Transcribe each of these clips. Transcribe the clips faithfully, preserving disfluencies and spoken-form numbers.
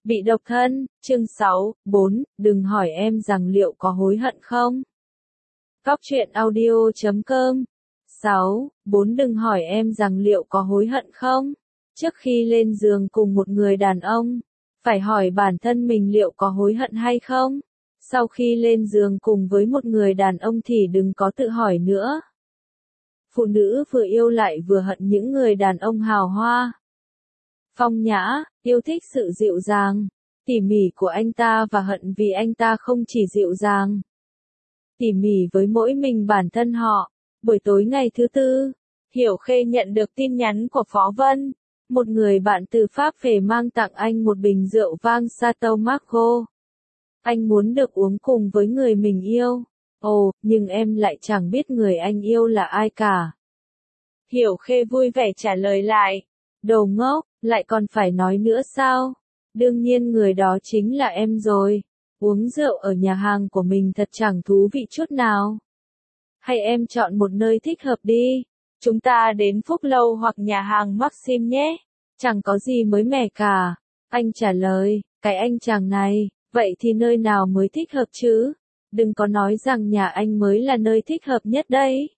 Bị độc thân, chương sáu, bốn, đừng hỏi em rằng liệu có hối hận không? Cóc truyện audio chấm com sáu, bốn Đừng hỏi em rằng liệu có hối hận không? Trước khi lên giường cùng một người đàn ông, phải hỏi bản thân mình liệu có hối hận hay không? Sau khi lên giường cùng với một người đàn ông thì đừng có tự hỏi nữa. Phụ nữ vừa yêu lại vừa hận những người đàn ông hào hoa, phong nhã, yêu thích sự dịu dàng, tỉ mỉ của anh ta và hận vì anh ta không chỉ dịu dàng, tỉ mỉ với mỗi mình bản thân họ. Buổi tối ngày thứ tư, Hiểu Khê nhận được tin nhắn của Phó Vân, một người bạn từ Pháp về mang tặng anh một bình rượu vang Chateau Margaux. Anh muốn được uống cùng với người mình yêu. Ồ, nhưng em lại chẳng biết người anh yêu là ai cả. Hiểu Khê vui vẻ trả lời lại. Đồ ngốc, lại còn phải nói nữa sao? Đương nhiên người đó chính là em rồi. Uống rượu ở nhà hàng của mình thật chẳng thú vị chút nào. Hay em chọn một nơi thích hợp đi. Chúng ta đến Phúc Lâu hoặc nhà hàng Maxim nhé. Chẳng có gì mới mẻ cả. Anh trả lời, cái anh chàng này, vậy thì nơi nào mới thích hợp chứ? Đừng có nói rằng nhà anh mới là nơi thích hợp nhất đấy.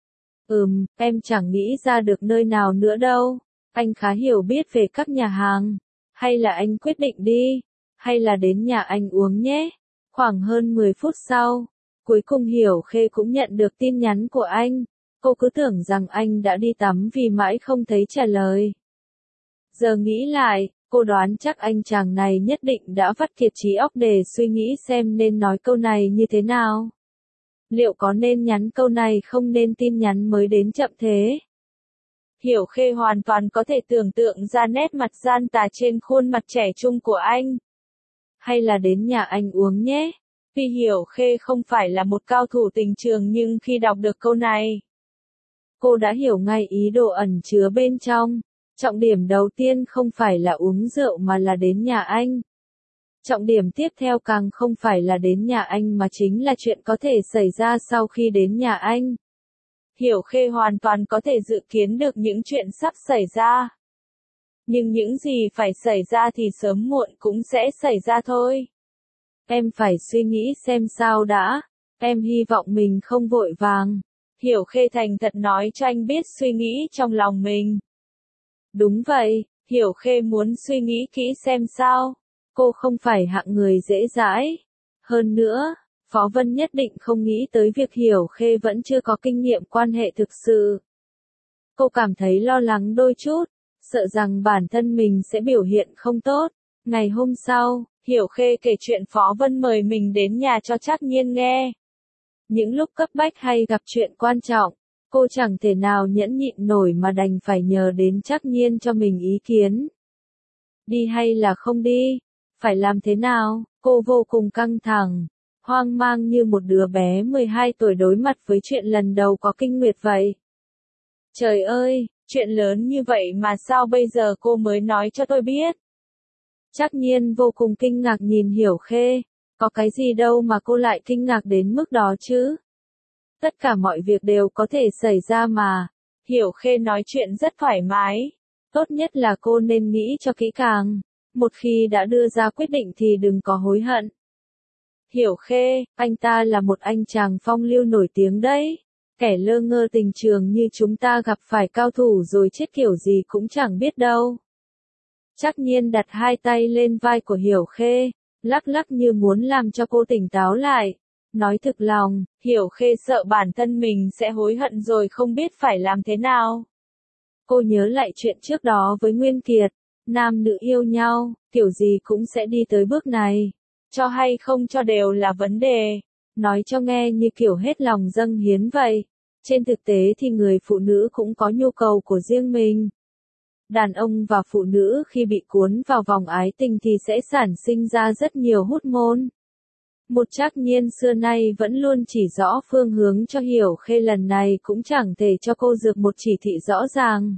Ừm, em chẳng nghĩ ra được nơi nào nữa đâu. Anh khá hiểu biết về các nhà hàng. Hay là anh quyết định đi. Hay là đến nhà anh uống nhé. Khoảng hơn mười phút sau, cuối cùng Hiểu Khê cũng nhận được tin nhắn của anh. Cô cứ tưởng rằng anh đã đi tắm vì mãi không thấy trả lời. Giờ nghĩ lại, cô đoán chắc anh chàng này nhất định đã vắt kiệt trí óc để suy nghĩ xem nên nói câu này như thế nào. Liệu có nên nhắn câu này không nên tin nhắn mới đến chậm thế? Hiểu Khê hoàn toàn có thể tưởng tượng ra nét mặt gian tà trên khuôn mặt trẻ trung của anh. Hay là đến nhà anh uống nhé. Vì Hiểu Khê không phải là một cao thủ tình trường nhưng khi đọc được câu này, cô đã hiểu ngay ý đồ ẩn chứa bên trong. Trọng điểm đầu tiên không phải là uống rượu mà là đến nhà anh. Trọng điểm tiếp theo càng không phải là đến nhà anh mà chính là chuyện có thể xảy ra sau khi đến nhà anh. Hiểu Khê hoàn toàn có thể dự kiến được những chuyện sắp xảy ra. Nhưng những gì phải xảy ra thì sớm muộn cũng sẽ xảy ra thôi. Em phải suy nghĩ xem sao đã. Em hy vọng mình không vội vàng. Hiểu Khê thành thật nói cho anh biết suy nghĩ trong lòng mình. Đúng vậy, Hiểu Khê muốn suy nghĩ kỹ xem sao. Cô không phải hạng người dễ dãi. Hơn nữa, Phó Vân nhất định không nghĩ tới việc Hiểu Khê vẫn chưa có kinh nghiệm quan hệ thực sự. Cô cảm thấy lo lắng đôi chút, sợ rằng bản thân mình sẽ biểu hiện không tốt. Ngày hôm sau, Hiểu Khê kể chuyện Phó Vân mời mình đến nhà cho Trác Nhiên nghe. Những lúc cấp bách hay gặp chuyện quan trọng, cô chẳng thể nào nhẫn nhịn nổi mà đành phải nhờ đến Trác Nhiên cho mình ý kiến. Đi hay là không đi? Phải làm thế nào? Cô vô cùng căng thẳng, hoang mang như một đứa bé mười hai tuổi đối mặt với chuyện lần đầu có kinh nguyệt vậy. Trời ơi, chuyện lớn như vậy mà sao bây giờ cô mới nói cho tôi biết? Trác Nhiên vô cùng kinh ngạc nhìn Hiểu Khê. Có cái gì đâu mà cô lại kinh ngạc đến mức đó chứ? Tất cả mọi việc đều có thể xảy ra mà. Hiểu Khê nói chuyện rất thoải mái. Tốt nhất là cô nên nghĩ cho kỹ càng. Một khi đã đưa ra quyết định thì đừng có hối hận. Hiểu Khê, anh ta là một anh chàng phong lưu nổi tiếng đấy. Kẻ lơ ngơ tình trường như chúng ta gặp phải cao thủ rồi chết kiểu gì cũng chẳng biết đâu. Trác Nhiên đặt hai tay lên vai của Hiểu Khê, lắc lắc như muốn làm cho cô tỉnh táo lại. Nói thực lòng, Hiểu Khê sợ bản thân mình sẽ hối hận rồi không biết phải làm thế nào. Cô nhớ lại chuyện trước đó với Nguyên Kiệt, nam nữ yêu nhau, kiểu gì cũng sẽ đi tới bước này. Cho hay không cho đều là vấn đề. Nói cho nghe như kiểu hết lòng dâng hiến vậy. Trên thực tế thì người phụ nữ cũng có nhu cầu của riêng mình. Đàn ông và phụ nữ khi bị cuốn vào vòng ái tình thì sẽ sản sinh ra rất nhiều hormone. Một Trác Nhiên xưa nay vẫn luôn chỉ rõ phương hướng cho Hiểu Khê lần này cũng chẳng thể cho cô dược một chỉ thị rõ ràng.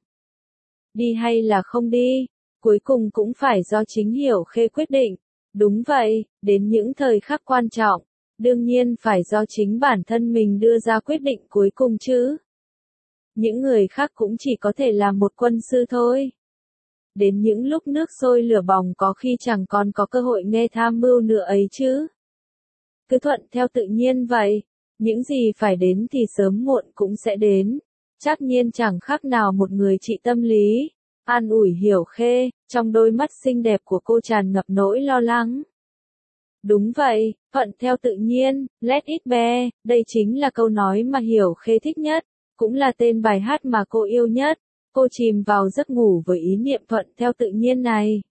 Đi hay là không đi, cuối cùng cũng phải do chính Hiểu Khê quyết định. Đúng vậy, đến những thời khắc quan trọng, đương nhiên phải do chính bản thân mình đưa ra quyết định cuối cùng chứ. Những người khác cũng chỉ có thể là một quân sư thôi. đến những lúc nước sôi lửa bỏng có khi chẳng còn có cơ hội nghe tham mưu nữa ấy chứ. Cứ thuận theo tự nhiên vậy, những gì phải đến thì sớm muộn cũng sẽ đến. Trác Nhiên chẳng khác nào một người trị tâm lý, an ủi Hiểu Khê, trong đôi mắt xinh đẹp của cô tràn ngập nỗi lo lắng. Đúng vậy, thuận theo tự nhiên, let it be, đây chính là câu nói mà Hiểu Khê thích nhất, cũng là tên bài hát mà cô yêu nhất. Cô chìm vào giấc ngủ với ý niệm thuận theo tự nhiên này.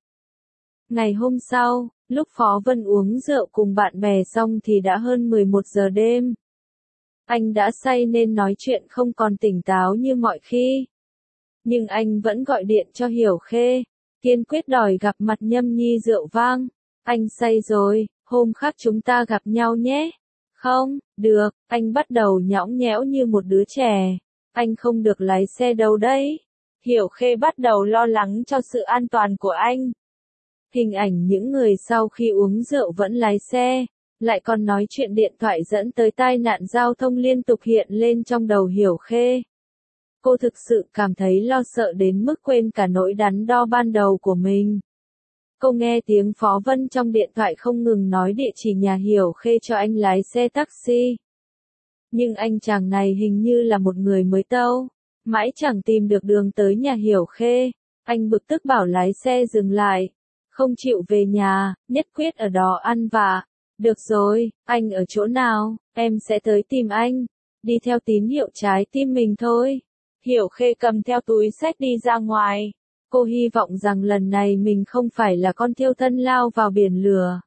Ngày hôm sau, lúc Phó Vân uống rượu cùng bạn bè xong thì đã hơn mười một giờ đêm. Anh đã say nên nói chuyện không còn tỉnh táo như mọi khi. Nhưng anh vẫn gọi điện cho Hiểu Khê, kiên quyết đòi gặp mặt nhâm nhi rượu vang. Anh say rồi, hôm khác chúng ta gặp nhau nhé. Không, được, anh bắt đầu nhõng nhẽo như một đứa trẻ. Anh không được lái xe đâu đấy. Hiểu Khê bắt đầu lo lắng cho sự an toàn của anh. Hình ảnh những người sau khi uống rượu vẫn lái xe, lại còn nói chuyện điện thoại dẫn tới tai nạn giao thông liên tục hiện lên trong đầu Hiểu Khê. Cô thực sự cảm thấy lo sợ đến mức quên cả nỗi đắn đo ban đầu của mình. Cô nghe tiếng Phó Vân trong điện thoại không ngừng nói địa chỉ nhà Hiểu Khê cho anh lái xe taxi. Nhưng anh chàng này hình như là một người mới tâu, mãi chẳng tìm được đường tới nhà Hiểu Khê. Anh bực tức bảo lái xe dừng lại, không chịu về nhà, nhất quyết ở đó ăn vạ. Được rồi, anh ở chỗ nào, em sẽ tới tìm anh. Đi theo tín hiệu trái tim mình thôi. Hiểu Khê cầm theo túi xách đi ra ngoài. Cô hy vọng rằng lần này mình không phải là con thiêu thân lao vào biển lửa.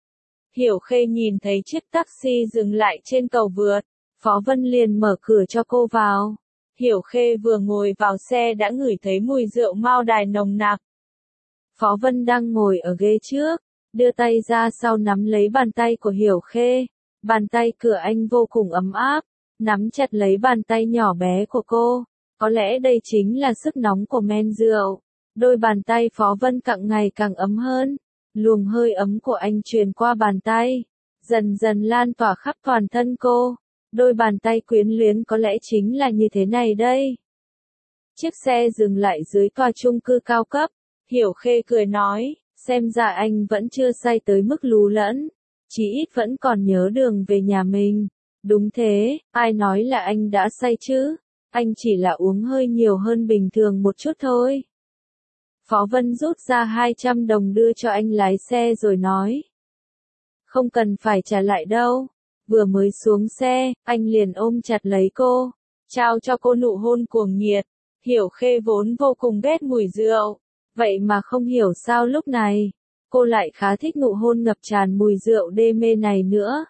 Hiểu Khê nhìn thấy chiếc taxi dừng lại trên cầu vượt. Phó Vân liền mở cửa cho cô vào. Hiểu Khê vừa ngồi vào xe đã ngửi thấy mùi rượu mao đài nồng nặc. Phó Vân đang ngồi ở ghế trước, đưa tay ra sau nắm lấy bàn tay của Hiểu Khê. Bàn tay cửa anh vô cùng ấm áp, nắm chặt lấy bàn tay nhỏ bé của cô. Có lẽ đây chính là sức nóng của men rượu. Đôi bàn tay Phó Vân càng ngày càng ấm hơn. Luồng hơi ấm của anh truyền qua bàn tay, dần dần lan tỏa khắp toàn thân cô. Đôi bàn tay quyến luyến có lẽ chính là như thế này đây. Chiếc xe dừng lại dưới tòa chung cư cao cấp. Hiểu Khê cười nói, xem ra anh vẫn chưa say tới mức lú lẫn. Chí ít vẫn còn nhớ đường về nhà mình. Đúng thế, ai nói là anh đã say chứ? Anh chỉ là uống hơi nhiều hơn bình thường một chút thôi. Phó Vân rút ra hai trăm đồng đưa cho anh lái xe rồi nói. Không cần phải trả lại đâu. Vừa mới xuống xe, anh liền ôm chặt lấy cô, trao cho cô nụ hôn cuồng nhiệt. Hiểu Khê vốn vô cùng ghét mùi rượu, vậy mà không hiểu sao lúc này, cô lại khá thích nụ hôn ngập tràn mùi rượu đê mê này nữa.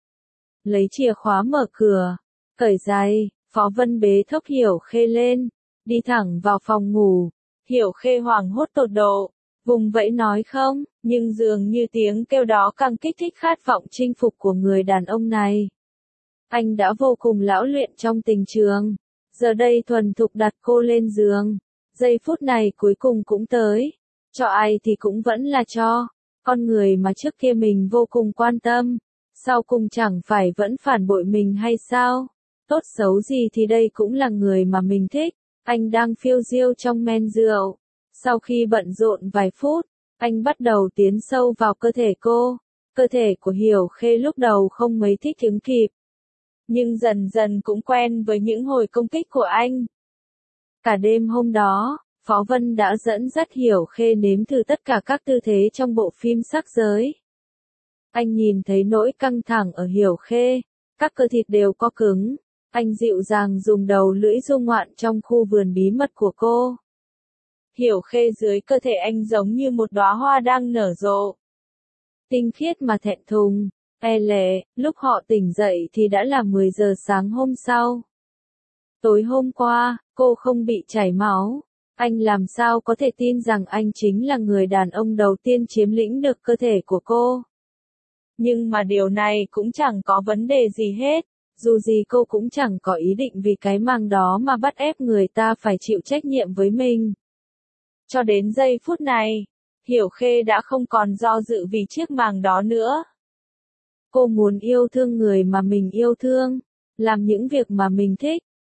Lấy chìa khóa mở cửa, cởi giày, Phó Vân bế thốc Hiểu Khê lên, đi thẳng vào phòng ngủ. Hiểu Khê hoảng hốt tột độ, vùng vẫy nói không, nhưng dường như tiếng kêu đó càng kích thích khát vọng chinh phục của người đàn ông này. Anh đã vô cùng lão luyện trong tình trường, giờ đây thuần thục đặt cô lên giường. Giây phút này cuối cùng cũng tới, cho ai thì cũng vẫn là cho, con người mà trước kia mình vô cùng quan tâm, sau cùng chẳng phải vẫn phản bội mình hay sao? Tốt xấu gì thì đây cũng là người mà mình thích. Anh đang phiêu diêu trong men rượu. Sau khi bận rộn vài phút, anh bắt đầu tiến sâu vào cơ thể cô. Cơ thể của Hiểu Khê lúc đầu không mấy thích ứng kịp, nhưng dần dần cũng quen với những hồi công kích của anh. Cả đêm hôm đó, Phó Vân đã dẫn dắt Hiểu Khê nếm thử tất cả các tư thế trong bộ phim sắc giới. Anh nhìn thấy nỗi căng thẳng ở Hiểu Khê, các cơ thịt đều co cứng. Anh dịu dàng dùng đầu lưỡi du ngoạn trong khu vườn bí mật của cô. Hiểu Khê dưới cơ thể anh giống như một đóa hoa đang nở rộ. Tinh khiết mà thẹn thùng, e lệ, lúc họ tỉnh dậy thì đã là mười giờ sáng hôm sau. Tối hôm qua, cô không bị chảy máu. Anh làm sao có thể tin rằng anh chính là người đàn ông đầu tiên chiếm lĩnh được cơ thể của cô. Nhưng mà điều này cũng chẳng có vấn đề gì hết. Dù gì cô cũng chẳng có ý định vì cái màng đó mà bắt ép người ta phải chịu trách nhiệm với mình. Cho đến giây phút này, Hiểu Khê đã không còn do dự vì chiếc màng đó nữa. Cô muốn yêu thương người mà mình yêu thương, làm những việc mà mình thích,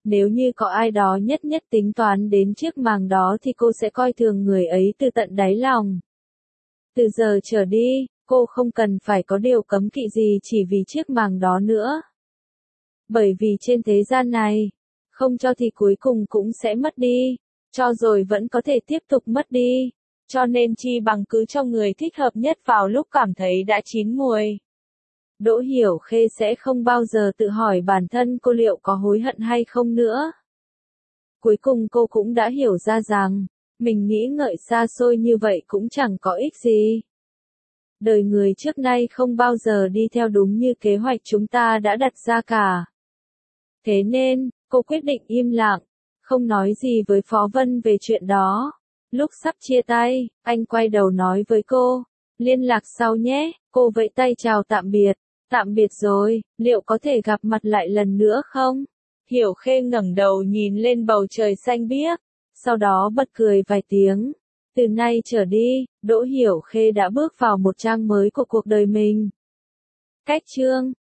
Nếu như có ai đó nhất nhất tính toán đến chiếc màng đó thì cô sẽ coi thường người ấy từ tận đáy lòng. Từ giờ trở đi, cô không cần phải có điều cấm kỵ gì chỉ vì chiếc màng đó nữa. Bởi vì trên thế gian này, không cho thì cuối cùng cũng sẽ mất đi, cho rồi vẫn có thể tiếp tục mất đi. Cho nên chi bằng cứ cho người thích hợp nhất vào lúc cảm thấy đã chín muồi. Đỗ Hiểu Khê sẽ không bao giờ tự hỏi bản thân cô liệu có hối hận hay không nữa. Cuối cùng cô cũng đã hiểu ra rằng, mình nghĩ ngợi xa xôi như vậy cũng chẳng có ích gì. Đời người trước nay không bao giờ đi theo đúng như kế hoạch chúng ta đã đặt ra cả. Thế nên, cô quyết định im lặng, không nói gì với Phó Vân về chuyện đó. Lúc sắp chia tay, anh quay đầu nói với cô, liên lạc sau nhé, cô vẫy tay chào tạm biệt, tạm biệt rồi, liệu có thể gặp mặt lại lần nữa không? Hiểu Khê ngẩng đầu nhìn lên bầu trời xanh biếc, sau đó bật cười vài tiếng. Từ nay trở đi, Đỗ Hiểu Khê đã bước vào một trang mới của cuộc đời mình. Cách chương